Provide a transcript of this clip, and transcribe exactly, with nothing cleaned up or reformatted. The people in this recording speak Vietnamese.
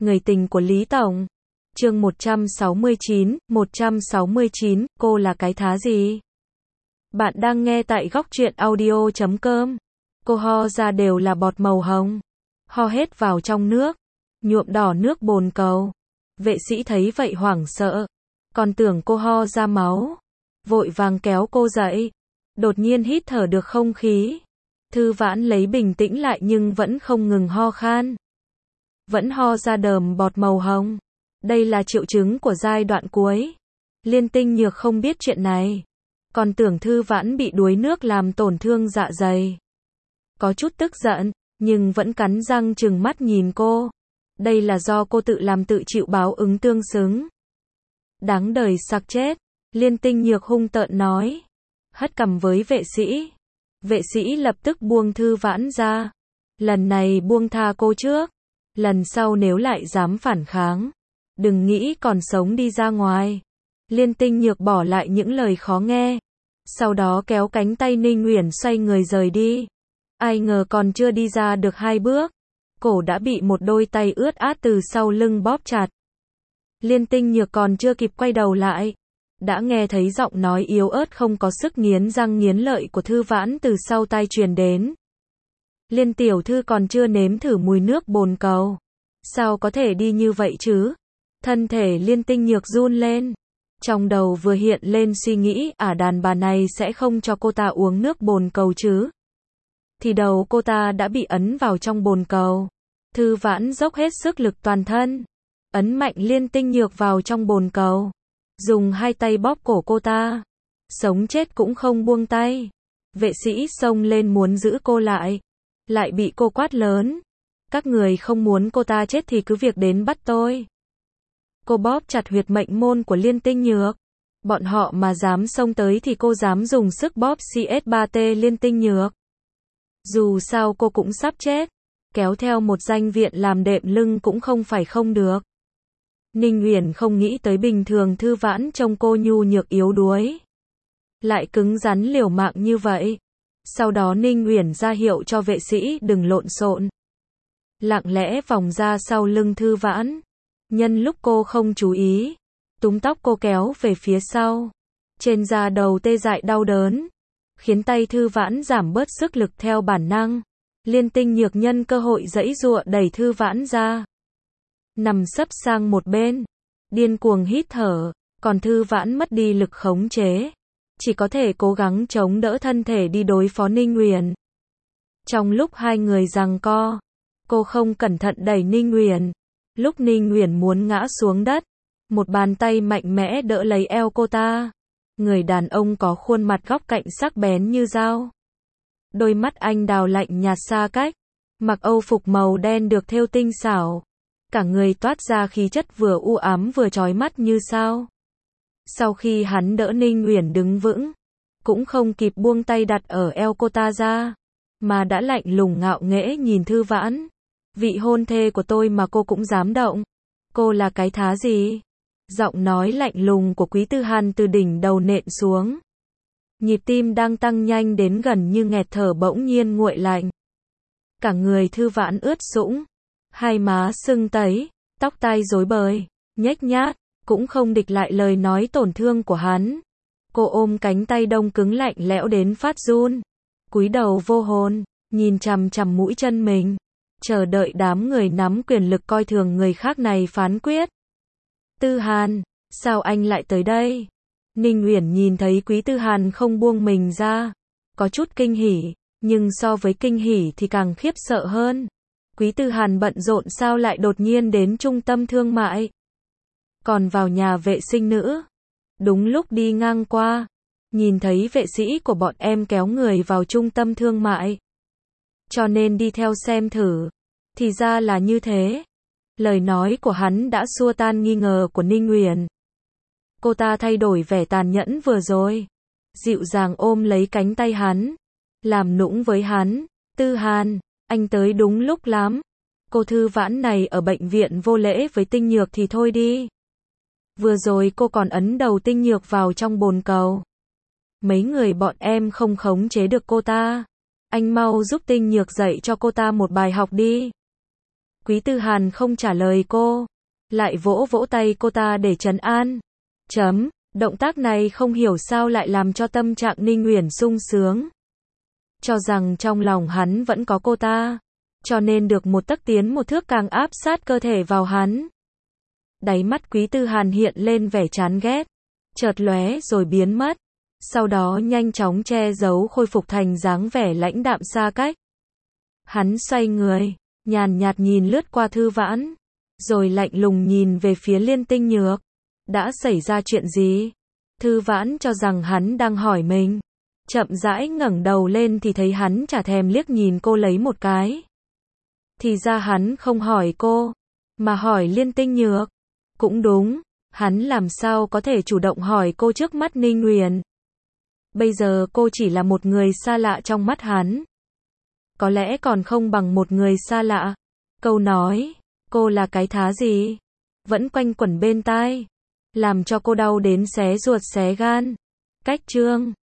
Người tình của Lý Tổng. Chương một trăm sáu mươi chín, một trăm sáu mươi chín, cô là cái thá gì? Bạn đang nghe tại góc truyện audio chấm com. Cô ho ra đều là bọt màu hồng. Ho hết vào trong nước, nhuộm đỏ nước bồn cầu. Vệ sĩ thấy vậy hoảng sợ, còn tưởng cô ho ra máu, vội vàng kéo cô dậy. Đột nhiên hít thở được không khí. Thư Vãn lấy bình tĩnh lại nhưng vẫn không ngừng ho khan. Vẫn ho ra đờm bọt màu hồng. Đây là triệu chứng của giai đoạn cuối. Liên Tinh Nhược không biết chuyện này, còn tưởng Thư Vãn bị đuối nước làm tổn thương dạ dày. Có chút tức giận, nhưng vẫn cắn răng trừng mắt nhìn cô. Đây là do cô tự làm tự chịu báo ứng tương xứng. Đáng đời sặc chết, Liên Tinh Nhược hung tợn nói. Hất cằm với vệ sĩ. Vệ sĩ lập tức buông Thư Vãn ra. Lần này buông tha cô trước. Lần sau nếu lại dám phản kháng, đừng nghĩ còn sống đi ra ngoài. Liên Tinh Nhược bỏ lại những lời khó nghe. Sau đó kéo cánh tay Ninh Uyển xoay người rời đi. Ai ngờ còn chưa đi ra được hai bước, cổ đã bị một đôi tay ướt át từ sau lưng bóp chặt. Liên Tinh Nhược còn chưa kịp quay đầu lại, đã nghe thấy giọng nói yếu ớt không có sức nghiến răng nghiến lợi của Thư Vãn từ sau tai truyền đến. Liên tiểu thư còn chưa nếm thử mùi nước bồn cầu, sao có thể đi như vậy chứ? Thân thể Liên Tinh Nhược run lên. Trong đầu vừa hiện lên suy nghĩ, à đàn bà này sẽ không cho cô ta uống nước bồn cầu chứ? Thì đầu cô ta đã bị ấn vào trong bồn cầu. Thư Vãn dốc hết sức lực toàn thân, ấn mạnh Liên Tinh Nhược vào trong bồn cầu, dùng hai tay bóp cổ cô ta, sống chết cũng không buông tay. Vệ sĩ xông lên muốn giữ cô lại, lại bị cô quát lớn. Các người không muốn cô ta chết thì cứ việc đến bắt tôi. Cô bóp chặt huyệt mệnh môn của Liên Tinh Nhược. Bọn họ mà dám xông tới thì cô dám dùng sức bóp xê ét ba tê Liên Tinh Nhược. Dù sao cô cũng sắp chết, kéo theo một danh viện làm đệm lưng cũng không phải không được. Ninh Uyển không nghĩ tới bình thường Thư Vãn trông cô nhu nhược yếu đuối, lại cứng rắn liều mạng như vậy. Sau đó Ninh Uyển ra hiệu cho vệ sĩ đừng lộn xộn, lặng lẽ vòng ra sau lưng Thư Vãn. Nhân lúc cô không chú ý, túm tóc cô kéo về phía sau. Trên da đầu tê dại đau đớn, khiến tay Thư Vãn giảm bớt sức lực theo bản năng. Liên Tinh Nhược nhân cơ hội giãy giụa đẩy Thư Vãn ra, nằm sấp sang một bên, điên cuồng hít thở, còn Thư Vãn mất đi lực khống chế, chỉ có thể cố gắng chống đỡ thân thể đi đối phó Ninh Uyển. Trong lúc hai người giằng co, cô không cẩn thận đẩy Ninh Uyển. Lúc Ninh Uyển muốn ngã xuống đất, một bàn tay mạnh mẽ đỡ lấy eo cô ta. Người đàn ông có khuôn mặt góc cạnh sắc bén như dao. Đôi mắt anh đào lạnh nhạt xa cách, mặc âu phục màu đen được thêu tinh xảo. Cả người toát ra khí chất vừa u ám vừa chói mắt như sao. Sau khi hắn đỡ Ninh Uyển đứng vững, cũng không kịp buông tay đặt ở eo cô ta ra, mà đã lạnh lùng ngạo nghễ nhìn Thư Vãn. Vị hôn thê của tôi mà cô cũng dám động. Cô là cái thá gì? Giọng nói lạnh lùng của Quý Tư Hàn từ đỉnh đầu nện xuống. Nhịp tim đang tăng nhanh đến gần như nghẹt thở bỗng nhiên nguội lạnh. Cả người Thư Vãn ướt sũng, hai má sưng tấy, tóc tai rối bời, nhếch nhác, cũng không địch lại lời nói tổn thương của hắn. Cô ôm cánh tay đông cứng lạnh lẽo đến phát run, cúi đầu vô hồn, nhìn chằm chằm mũi chân mình, chờ đợi đám người nắm quyền lực coi thường người khác này phán quyết. Tư Hàn, sao anh lại tới đây? Ninh Uyển nhìn thấy Quý Tư Hàn không buông mình ra, có chút kinh hỉ, nhưng so với kinh hỉ thì càng khiếp sợ hơn. Quý Tư Hàn bận rộn sao lại đột nhiên đến trung tâm thương mại, còn vào nhà vệ sinh nữ. Đúng lúc đi ngang qua, nhìn thấy vệ sĩ của bọn em kéo người vào trung tâm thương mại, cho nên đi theo xem thử. Thì ra là như thế. Lời nói của hắn đã xua tan nghi ngờ của Ninh Uyển. Cô ta thay đổi vẻ tàn nhẫn vừa rồi, dịu dàng ôm lấy cánh tay hắn, làm nũng với hắn. Tư Hàn, anh tới đúng lúc lắm. Cô Thư Vãn này ở bệnh viện vô lễ với Tinh Nhược thì thôi đi. Vừa rồi cô còn ấn đầu Tinh Nhược vào trong bồn cầu. Mấy người bọn em không khống chế được cô ta. Anh mau giúp Tinh Nhược dạy cho cô ta một bài học đi. Quý Tư Hàn không trả lời cô, lại vỗ vỗ tay cô ta để trấn an. Chấm, động tác này không hiểu sao lại làm cho tâm trạng Ninh Uyển sung sướng. Cho rằng trong lòng hắn vẫn có cô ta, cho nên được một tấc tiến một thước càng áp sát cơ thể vào hắn. Đáy mắt Quý Tư Hàn hiện lên vẻ chán ghét, chợt lóe rồi biến mất, sau đó nhanh chóng che giấu khôi phục thành dáng vẻ lãnh đạm xa cách. Hắn xoay người, nhàn nhạt nhìn lướt qua Thư Vãn, rồi lạnh lùng nhìn về phía Liên Tinh Nhược. Đã xảy ra chuyện gì? Thư Vãn cho rằng hắn đang hỏi mình, chậm rãi ngẩng đầu lên thì thấy hắn chả thèm liếc nhìn cô lấy một cái. Thì ra hắn không hỏi cô, mà hỏi Liên Tinh Nhược. Cũng đúng, hắn làm sao có thể chủ động hỏi cô trước mắt Ninh Uyển. Bây giờ cô chỉ là một người xa lạ trong mắt hắn. Có lẽ còn không bằng một người xa lạ. Câu nói, cô là cái thá gì? Vẫn quanh quẩn bên tai, làm cho cô đau đến xé ruột xé gan. Cách chương